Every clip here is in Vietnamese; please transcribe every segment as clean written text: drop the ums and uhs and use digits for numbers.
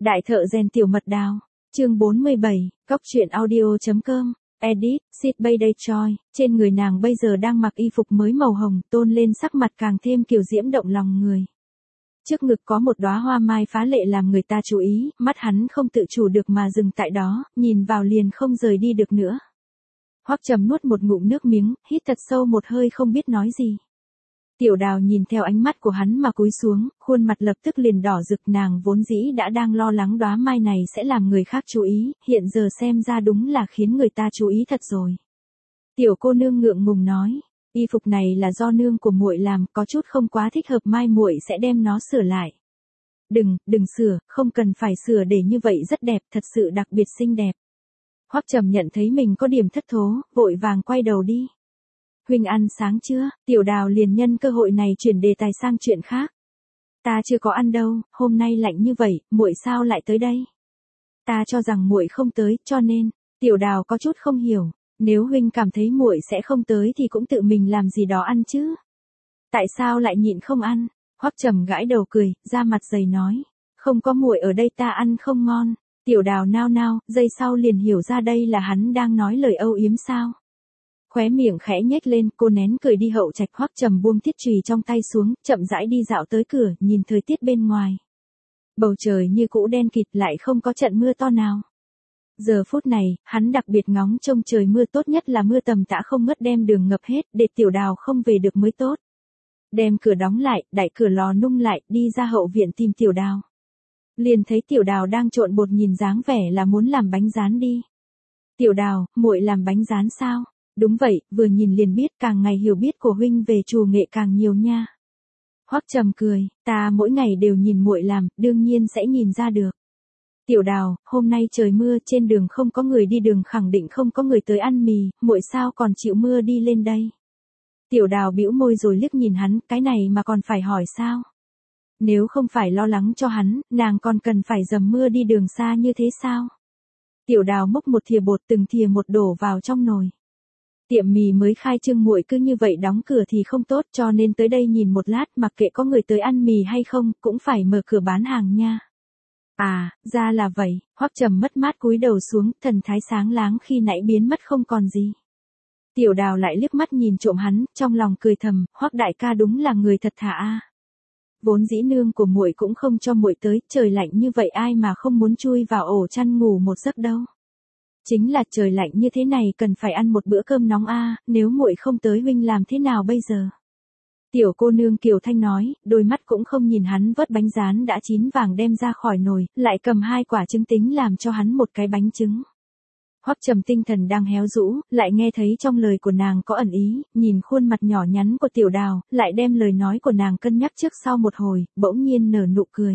Đại thợ rèn tiểu mật đào, chương 47, Cóc truyện audio.com, edit, Sid Bay Day Choi, trên người nàng bây giờ đang mặc y phục mới màu hồng, tôn lên sắc mặt càng thêm kiều diễm động lòng người. Trước ngực có một đóa hoa mai phá lệ làm người ta chú ý, mắt hắn không tự chủ được mà dừng tại đó, nhìn vào liền không rời đi được nữa. Hoắc Trầm nuốt một ngụm nước miếng, hít thật sâu một hơi không biết nói gì. Tiểu Đào nhìn theo ánh mắt của hắn mà cúi xuống, khuôn mặt lập tức liền đỏ rực, nàng vốn dĩ đã đang lo lắng đóa mai này sẽ làm người khác chú ý, hiện giờ xem ra đúng là khiến người ta chú ý thật rồi. Tiểu cô nương ngượng ngùng nói, y phục này là do nương của muội làm, có chút không quá thích hợp, mai muội sẽ đem nó sửa lại. Đừng sửa, không cần phải sửa, để như vậy rất đẹp, thật sự đặc biệt xinh đẹp. Hoắc Trầm nhận thấy mình có điểm thất thố, vội vàng quay đầu đi. Huynh ăn sáng chưa? Tiểu Đào liền nhân cơ hội này chuyển đề tài sang chuyện khác. Ta chưa có ăn đâu, hôm nay lạnh như vậy, muội sao lại tới đây? Ta cho rằng muội không tới, cho nên, Tiểu Đào có chút không hiểu, nếu huynh cảm thấy muội sẽ không tới thì cũng tự mình làm gì đó ăn chứ. Tại sao lại nhịn không ăn? Hoắc Trầm gãi đầu cười, ra mặt dày nói, không có muội ở đây ta ăn không ngon. Tiểu Đào nao nao, giây sau liền hiểu ra đây là hắn đang nói lời âu yếm sao. Khóe miệng khẽ nhếch lên, cô nén cười đi hậu trạch. Hoắc Trầm buông thiết chùy trong tay xuống, chậm rãi đi dạo tới cửa, nhìn thời tiết bên ngoài. Bầu trời như cũ đen kịt, lại không có trận mưa to nào. Giờ phút này, hắn đặc biệt ngóng trông trời mưa, tốt nhất là mưa tầm tã không ngớt đem đường ngập hết, để Tiểu Đào không về được mới tốt. Đem cửa đóng lại, đẩy cửa lò nung lại, đi ra hậu viện tìm Tiểu Đào. Liền thấy Tiểu Đào đang trộn bột, nhìn dáng vẻ là muốn làm bánh rán đi. Tiểu Đào, muội làm bánh rán sao? Đúng vậy, vừa nhìn liền biết, càng ngày hiểu biết của huynh về trù nghệ càng nhiều nha. Hoắc Trầm cười, ta mỗi ngày đều nhìn muội làm, đương nhiên sẽ nhìn ra được. Tiểu Đào, hôm nay trời mưa, trên đường không có người đi đường, khẳng định không có người tới ăn mì, muội sao còn chịu mưa đi lên đây? Tiểu Đào bĩu môi rồi liếc nhìn hắn, cái này mà còn phải hỏi sao? Nếu không phải lo lắng cho hắn, nàng còn cần phải dầm mưa đi đường xa như thế sao? Tiểu Đào múc một thìa bột, từng thìa một đổ vào trong nồi. Tiệm mì mới khai trương, muội cứ như vậy đóng cửa thì không tốt, cho nên tới đây nhìn một lát, mặc kệ có người tới ăn mì hay không, cũng phải mở cửa bán hàng nha. À, ra là vậy. Hoắc Trầm mất mát cúi đầu xuống, thần thái sáng láng khi nãy biến mất không còn gì. Tiểu Đào lại liếc mắt nhìn trộm hắn, trong lòng cười thầm, Hoắc đại ca đúng là người thật thà a. Vốn dĩ nương của muội cũng không cho muội tới, trời lạnh như vậy ai mà không muốn chui vào ổ chăn ngủ một giấc đâu. Chính là trời lạnh như thế này cần phải ăn một bữa cơm nóng a, nếu muội không tới huynh làm thế nào bây giờ? Tiểu cô nương kiều thanh nói, đôi mắt cũng không nhìn hắn vớt bánh rán đã chín vàng đem ra khỏi nồi, lại cầm 2 quả trứng tính làm cho hắn một cái bánh trứng. Hoắc Trầm tinh thần đang héo rũ, lại nghe thấy trong lời của nàng có ẩn ý, nhìn khuôn mặt nhỏ nhắn của Tiểu Đào, lại đem lời nói của nàng cân nhắc trước sau một hồi, bỗng nhiên nở nụ cười.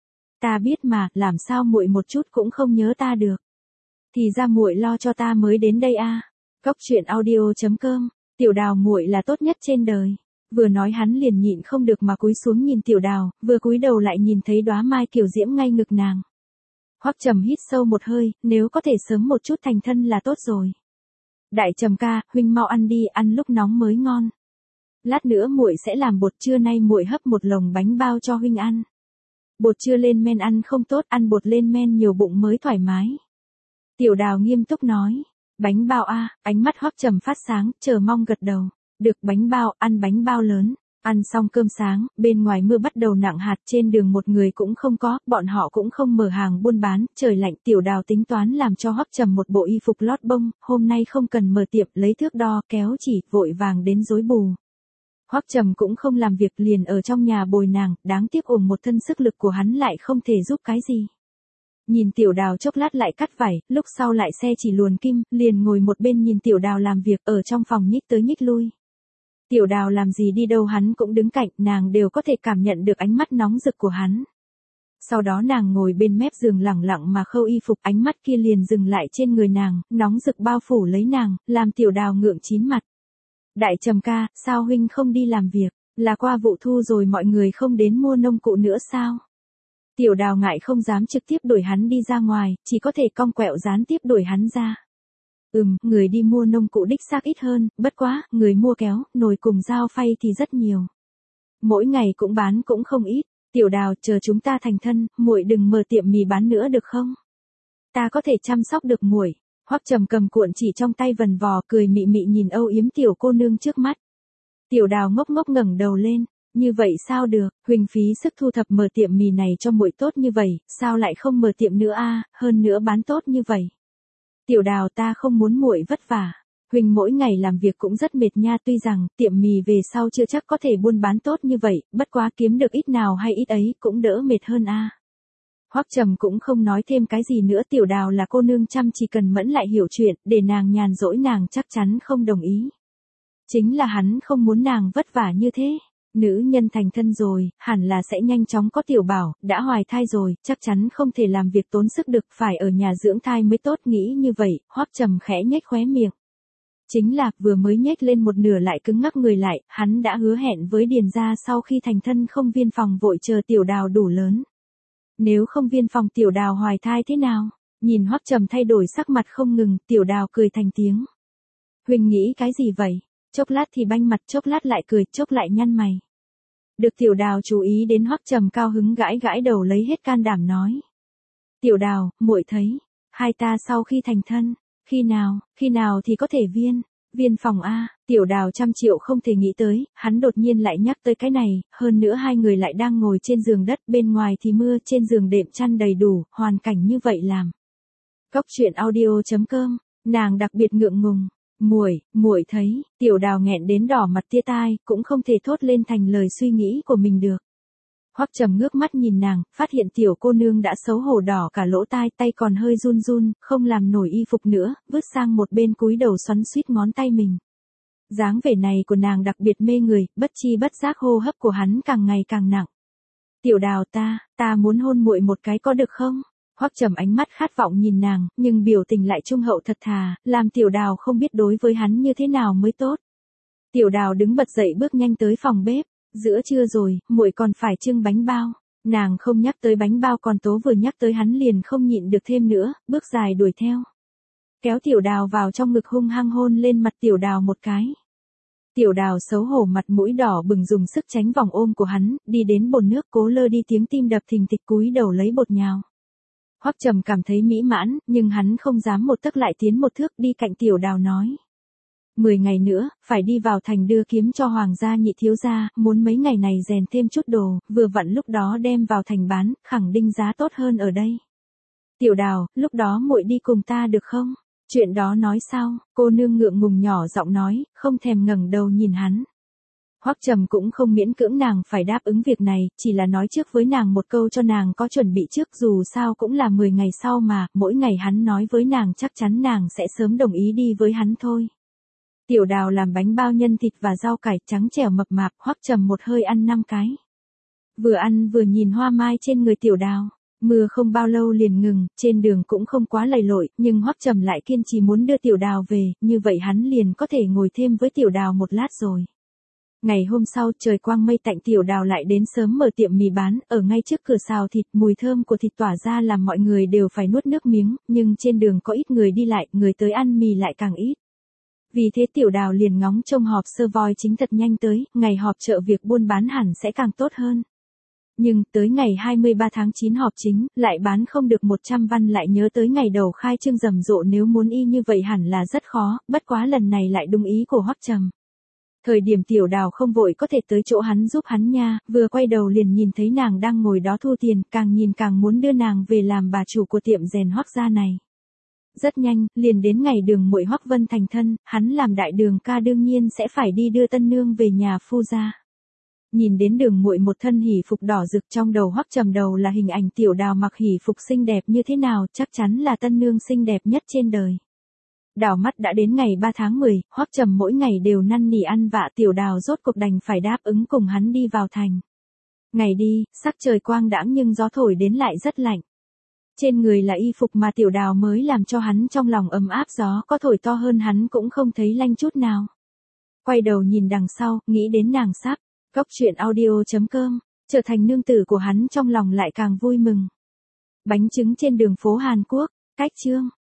Ta biết mà, làm sao muội một chút cũng không nhớ ta được. Thì ra muội lo cho ta mới đến đây a. Cóc truyện audio.com, Tiểu Đào muội là tốt nhất trên đời. Vừa nói hắn liền nhịn không được mà cúi xuống nhìn Tiểu Đào, vừa cúi đầu lại nhìn thấy đóa mai kiều diễm ngay ngực nàng. Hoắc Trầm hít sâu một hơi, nếu có thể sớm một chút thành thân là tốt rồi. Đại Trầm ca, huynh mau ăn đi, ăn lúc nóng mới ngon. Lát nữa muội sẽ làm bột, trưa nay muội hấp một lồng bánh bao cho huynh ăn. Bột chưa lên men ăn không tốt, ăn bột lên men nhiều bụng mới thoải mái. Tiểu Đào nghiêm túc nói, bánh bao a, ánh mắt Hoắc Trầm phát sáng, chờ mong gật đầu. Được, bánh bao, ăn bánh bao lớn. Ăn xong cơm sáng, bên ngoài mưa bắt đầu nặng hạt, trên đường một người cũng không có, bọn họ cũng không mở hàng buôn bán, trời lạnh. Tiểu Đào tính toán làm cho Hoắc Trầm một bộ y phục lót bông, hôm nay không cần mở tiệm, lấy thước đo, kéo chỉ, vội vàng đến rối bù. Hoắc Trầm cũng không làm việc, liền ở trong nhà bồi nàng, đáng tiếc ủng một thân sức lực của hắn lại không thể giúp cái gì. Nhìn Tiểu Đào chốc lát lại cắt vải, lúc sau lại xe chỉ luồn kim, liền ngồi một bên nhìn Tiểu Đào làm việc, ở trong phòng nhích tới nhích lui. Tiểu Đào làm gì đi đâu hắn cũng đứng cạnh, nàng đều có thể cảm nhận được ánh mắt nóng rực của hắn. Sau đó nàng ngồi bên mép giường lẳng lặng mà khâu y phục, ánh mắt kia liền dừng lại trên người nàng, nóng rực bao phủ lấy nàng, làm Tiểu Đào ngượng chín mặt. Đại Trầm ca, sao huynh không đi làm việc, là qua vụ thu rồi mọi người không đến mua nông cụ nữa sao? Tiểu Đào ngại không dám trực tiếp đuổi hắn đi ra ngoài, chỉ có thể cong quẹo gián tiếp đuổi hắn ra. Người đi mua nông cụ đích xác ít hơn, bất quá, người mua kéo, nồi cùng dao phay thì rất nhiều. Mỗi ngày cũng bán cũng không ít. Tiểu Đào, chờ chúng ta thành thân, muội đừng mở tiệm mì bán nữa được không? Ta có thể chăm sóc được muội. Hoắc Trầm cầm cuộn chỉ trong tay vần vò, cười mị mị nhìn âu yếm tiểu cô nương trước mắt. Tiểu Đào ngốc ngốc ngẩng đầu lên, như vậy sao được, huynh phí sức thu thập mở tiệm mì này cho muội tốt như vậy, sao lại không mở tiệm nữa a, hơn nữa bán tốt như vậy. Tiểu Đào, ta không muốn muội vất vả. Huynh mỗi ngày làm việc cũng rất mệt nha, tuy rằng tiệm mì về sau chưa chắc có thể buôn bán tốt như vậy, bất quá kiếm được ít nào hay ít ấy cũng đỡ mệt hơn a. Hoắc Trầm cũng không nói thêm cái gì nữa, Tiểu Đào là cô nương chăm chỉ cần mẫn lại hiểu chuyện, để nàng nhàn rỗi nàng chắc chắn không đồng ý. Chính là hắn không muốn nàng vất vả như thế. Nữ nhân thành thân rồi, hẳn là sẽ nhanh chóng có tiểu bảo, đã hoài thai rồi, chắc chắn không thể làm việc tốn sức được, phải ở nhà dưỡng thai mới tốt, nghĩ như vậy, Hoắc Trầm khẽ nhếch khóe miệng. Chính là, vừa mới nhếch lên một nửa lại cứng ngắc người lại, hắn đã hứa hẹn với Điền gia sau khi thành thân không viên phòng vội chờ Tiểu Đào đủ lớn. Nếu không viên phòng Tiểu Đào hoài thai thế nào? Nhìn Hoắc Trầm thay đổi sắc mặt không ngừng, Tiểu Đào cười thành tiếng. Huynh nghĩ cái gì vậy? Chốc lát thì banh mặt, chốc lát lại cười, chốc lại nhăn mày. Được Tiểu Đào chú ý đến, Hoắc Trầm cao hứng gãi gãi đầu lấy hết can đảm nói. Tiểu Đào, muội thấy, hai ta sau khi thành thân, khi nào thì có thể viên phòng a. Tiểu Đào 100 triệu không thể nghĩ tới, hắn đột nhiên lại nhắc tới cái này, hơn nữa hai người lại đang ngồi trên giường đất, bên ngoài thì mưa, trên giường đệm chăn đầy đủ, hoàn cảnh như vậy làm. Cốc truyện audio.com, nàng đặc biệt ngượng ngùng. Muội thấy, Tiểu Đào nghẹn đến đỏ mặt tia tai, cũng không thể thốt lên thành lời suy nghĩ của mình được. Hoắc Trầm ngước mắt nhìn nàng, phát hiện tiểu cô nương đã xấu hổ đỏ cả lỗ tai, tay còn hơi run run, không làm nổi y phục nữa, vứt sang một bên cúi đầu xoắn xuýt ngón tay mình. Dáng vẻ này của nàng đặc biệt mê người, bất chi bất giác hô hấp của hắn càng ngày càng nặng. Tiểu Đào, ta muốn hôn muội một cái có được không? Hoắc Trầm ánh mắt khát vọng nhìn nàng, nhưng biểu tình lại trung hậu thật thà, làm Tiểu Đào không biết đối với hắn như thế nào mới tốt. Tiểu Đào đứng bật dậy bước nhanh tới phòng bếp, giữa trưa rồi, muội còn phải trưng bánh bao. Nàng không nhắc tới bánh bao, còn tố vừa nhắc tới hắn liền không nhịn được thêm nữa, bước dài đuổi theo. Kéo Tiểu Đào vào trong ngực hung hăng hôn lên mặt Tiểu Đào một cái. Tiểu Đào xấu hổ mặt mũi đỏ bừng dùng sức tránh vòng ôm của hắn, đi đến bồn nước cố lơ đi tiếng tim đập thình thịch cúi đầu lấy bột nhào. Hoắc Trầm cảm thấy mỹ mãn, nhưng hắn không dám một tấc lại tiến một thước, đi cạnh Tiểu Đào nói. 10 ngày nữa, phải đi vào thành đưa kiếm cho Hoàng gia nhị thiếu gia, muốn mấy ngày này rèn thêm chút đồ, vừa vặn lúc đó đem vào thành bán, khẳng định giá tốt hơn ở đây. Tiểu Đào, lúc đó muội đi cùng ta được không? Chuyện đó nói sao? Cô nương ngượng ngùng nhỏ giọng nói, không thèm ngẩng đầu nhìn hắn. Hoắc Trầm cũng không miễn cưỡng nàng phải đáp ứng việc này, chỉ là nói trước với nàng một câu cho nàng có chuẩn bị trước, dù sao cũng là 10 ngày sau mà, mỗi ngày hắn nói với nàng chắc chắn nàng sẽ sớm đồng ý đi với hắn thôi. Tiểu Đào làm bánh bao nhân thịt và rau cải trắng trẻo mập mạp, Hoắc Trầm một hơi ăn 5 cái. Vừa ăn vừa nhìn hoa mai trên người Tiểu Đào. Mưa không bao lâu liền ngừng, trên đường cũng không quá lầy lội, nhưng Hoắc Trầm lại kiên trì muốn đưa Tiểu Đào về, như vậy hắn liền có thể ngồi thêm với Tiểu Đào một lát rồi. Ngày hôm sau trời quang mây tạnh, Tiểu Đào lại đến sớm mở tiệm mì bán, ở ngay trước cửa xào thịt, mùi thơm của thịt tỏa ra làm mọi người đều phải nuốt nước miếng, nhưng trên đường có ít người đi lại, người tới ăn mì lại càng ít. Vì thế Tiểu Đào liền ngóng trông họp sơ voi chính thật nhanh tới, ngày họp chợ việc buôn bán hẳn sẽ càng tốt hơn. Nhưng, tới ngày 23 tháng 9 họp chính, lại bán không được 100 văn, lại nhớ tới ngày đầu khai trương rầm rộ, nếu muốn y như vậy hẳn là rất khó, bất quá lần này lại đúng ý của Hoắc Trầm. Thời điểm Tiểu Đào không vội có thể tới chỗ hắn giúp hắn nha, vừa quay đầu liền nhìn thấy nàng đang ngồi đó thu tiền, càng nhìn càng muốn đưa nàng về làm bà chủ của tiệm rèn Hoắc gia này. Rất nhanh, liền đến ngày đường muội Hoắc Vân thành thân, hắn làm đại đường ca đương nhiên sẽ phải đi đưa tân nương về nhà phu gia. Nhìn đến đường muội một thân hỉ phục đỏ rực, trong đầu Hoắc Trầm đầu là hình ảnh Tiểu Đào mặc hỉ phục xinh đẹp như thế nào, chắc chắn là tân nương xinh đẹp nhất trên đời. Đảo mắt đã đến ngày 3 tháng 10, Hoắc Trầm mỗi ngày đều năn nỉ ăn vạ, Tiểu Đào rốt cuộc đành phải đáp ứng cùng hắn đi vào thành. Ngày đi, sắc trời quang đãng nhưng gió thổi đến lại rất lạnh. Trên người là y phục mà Tiểu Đào mới làm cho hắn trong lòng ấm áp, gió có thổi to hơn hắn cũng không thấy lạnh chút nào. Quay đầu nhìn đằng sau, nghĩ đến nàng sắp, Cốc truyện audio.com, trở thành nương tử của hắn, trong lòng lại càng vui mừng. Bánh trứng trên đường phố Hàn Quốc, cách chương.